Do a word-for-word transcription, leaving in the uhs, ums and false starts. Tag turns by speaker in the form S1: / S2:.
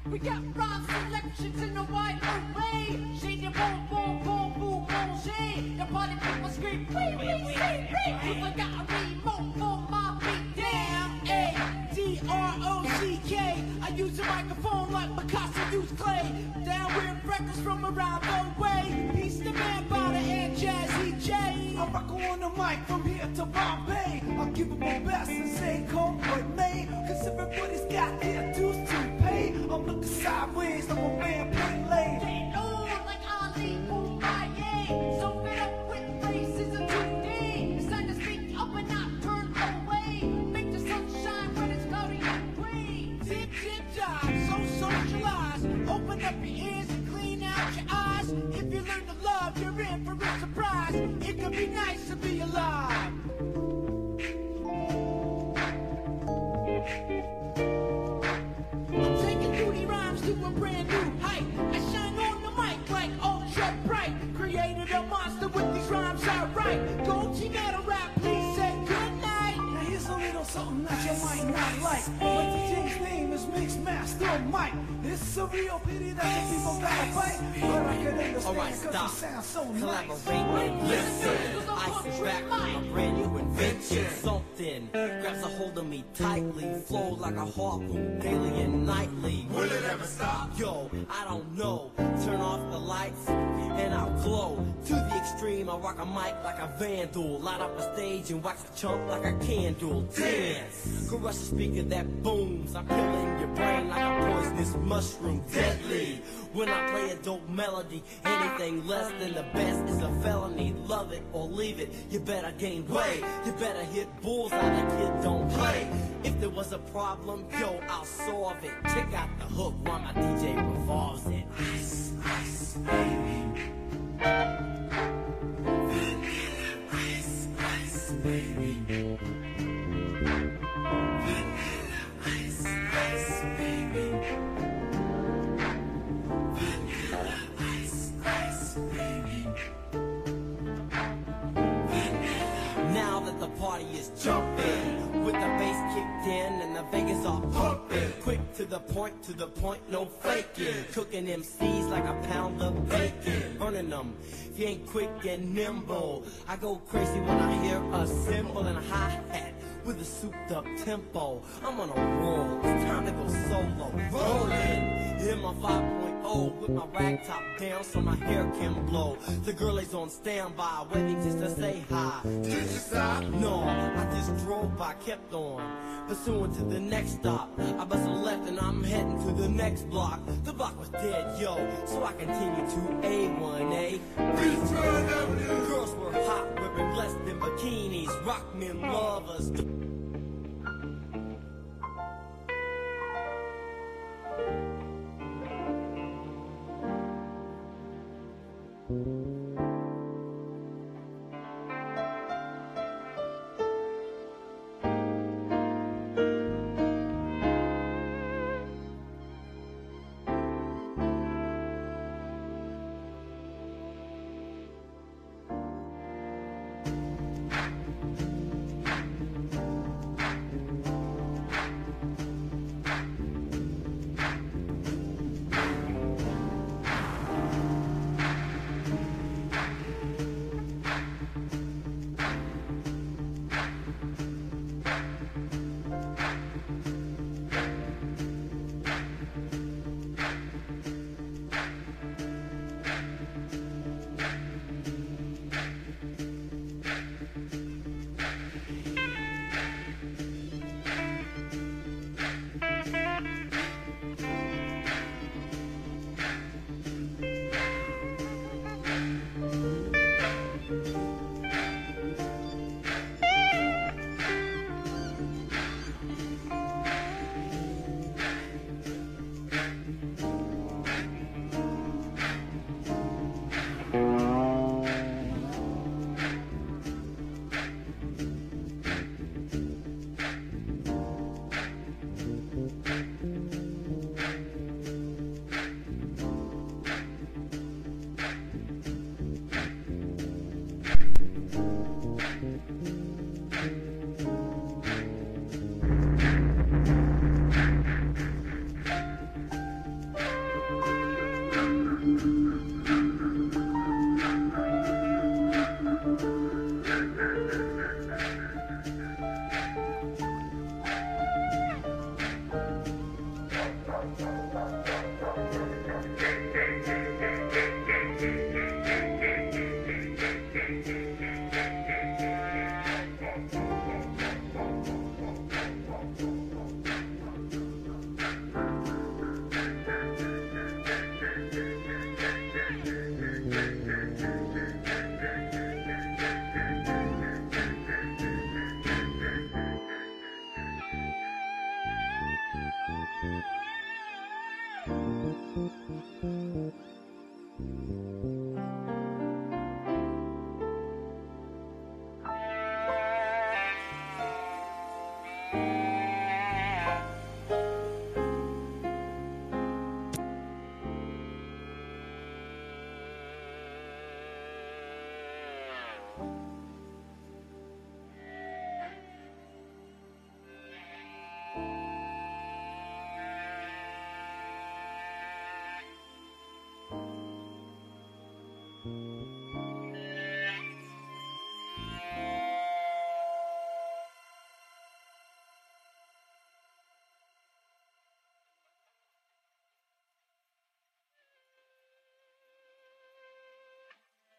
S1: We got rhyme selections in a wide array. Shade your boom, boom, boom, boom, boom, shade. The party people scream, wee, wee, wee, wee. You forgot a remote for my beat. Damn, A D R O C K. I use a microphone like Picasso used clay. Down with records from around the way. He's the man by the and Jazzy J. I rock on the mic from here to Bombay. I'll give him my best and say come with me. Cause everybody's got their dues to pay. I'm looking sideways like a man playing lane. Get on like Ali Boumaier. So fed up with racism today. It's time to speak up and not turn away. Make the sun shine when it's cloudy and gray. Zip, zip, jive, so socialize. Open up your ears and clean out your eyes. If you learn to love, you're in for a surprise. It can be nice to be alive. I'm taking duty rhymes to a brand new height. I shine on the mic like ultra bright. Created a monster with these rhymes I write. Go G Metal Rap, please say goodnight. Now here's a little something that you might not like. But the King's name is Mixmaster Mike. It's a real pity that the people gotta fight. But I can understand
S2: right,
S1: cause
S2: stop.
S1: you sound so
S2: Collaborate
S1: nice.
S2: and listen. I sit back with a brand new invention. Something grabs a hold of me tightly. Flow like a harpoon daily and nightly.
S3: Will it ever stop?
S2: Yo, I don't know. Turn off the lights and I'll glow. To the extreme, I rock a mic like a vandal. Light up a stage and wax a chump like a candle. Dance, crush a speaker that booms. I'm killing your brain like a poisonous mushroom. Deadly. When I play a dope melody, anything less than the best is a felony. Love it or leave it, you better gain weight. You better hit bullseye, the kid don't play. If there was a problem, yo, I'll solve it. Check out the hook while my D J revolves it. Ice, ice, baby. Vanilla ice, ice, baby. Vanilla ice, ice, baby. Vanilla ice, ice, baby. Vanilla. Now that the party is jumping, with the bass kicked in and the Vegas are pumping. Quick to the point, to the point, no faking. Cooking M Cs like a pound of bacon. Burning them, if you ain't quick and nimble. I go crazy when I hear a cymbal and a hi-hat with a souped up tempo. I'm on a roll, it's time to go solo. Rolling in my five point oh with my rag top down so my hair can blow. The girl is on standby, waiting just to say hi.
S3: Did you stop?
S2: No, I just drove by, kept on, pursuing to the next stop. I bust a left and I'm heading to the next block. The block was dead, yo, so I continued to A one A.
S3: Beachfront Avenue.
S2: Girls were hot, wearing less than bikinis. Rock men lovers.